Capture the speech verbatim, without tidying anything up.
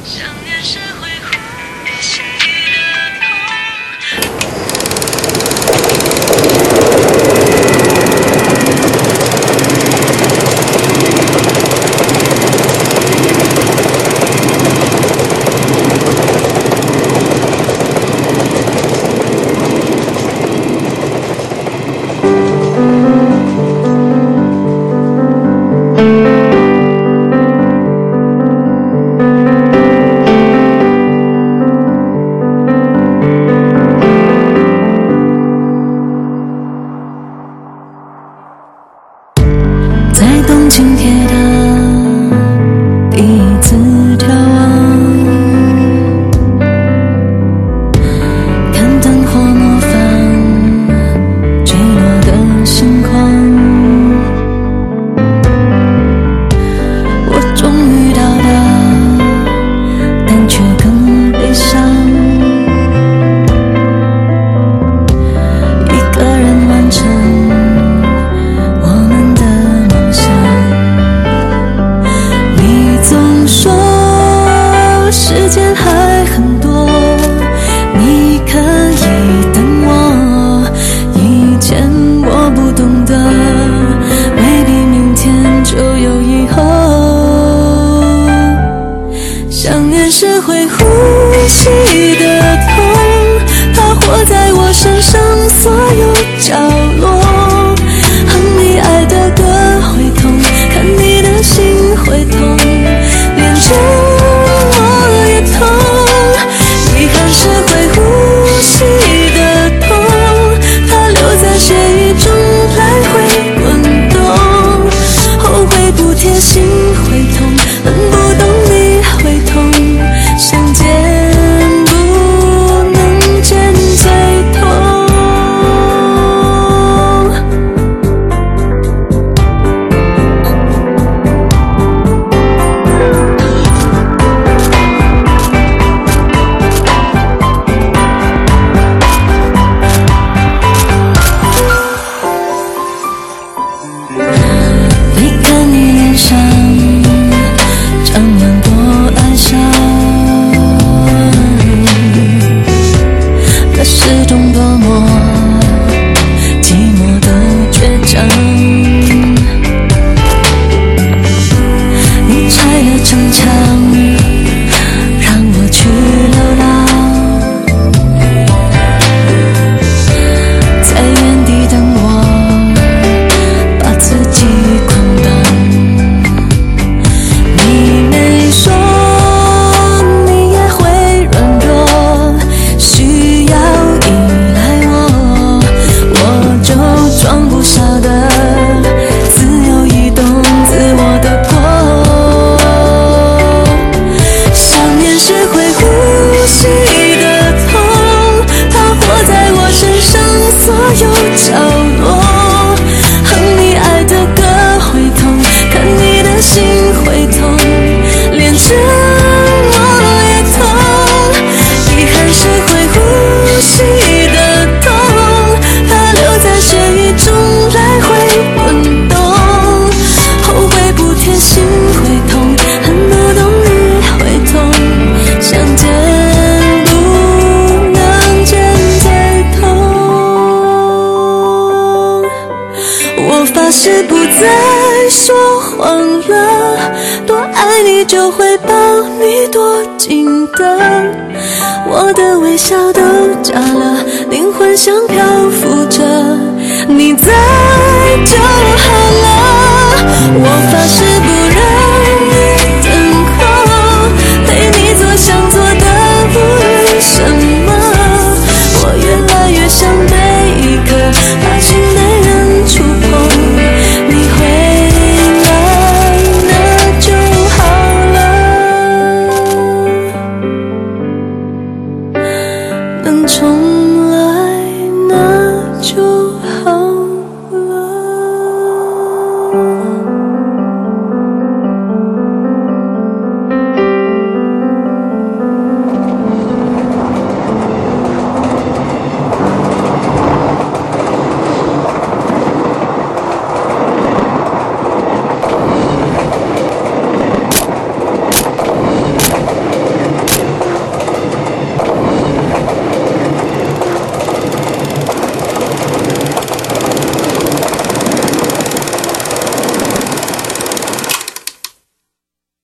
是会呼吸的痛，它活在我身上所有角落。哼你爱的歌会痛，看你的心会痛，连着我也痛。遗憾是会呼吸的痛，它留在血液中来回滚动。后悔不贴心会痛，恨不懂你会痛。相见不能见最痛。你看你脸上长满过哀伤，那是种多么寂寞的倔强。你拆了城墙，让我去流浪，在原地等我，把自己捆绑。你没说你也会软弱，需要依赖我，我就装不下的自由移动，自我的过。想念是会呼吸的痛，它活在我身上所有角落。哼你爱的歌会痛，看你的心会痛，连着我也痛。遗憾是会呼吸的痛，它留在血液中来回滚动。后悔不贴心会痛，恨不懂你会痛。相见不能见最痛。我发誓不再说谎了，多爱你就会抱你多紧的。我的微笑都假了，灵魂像漂浮着，你在就好了。我发誓不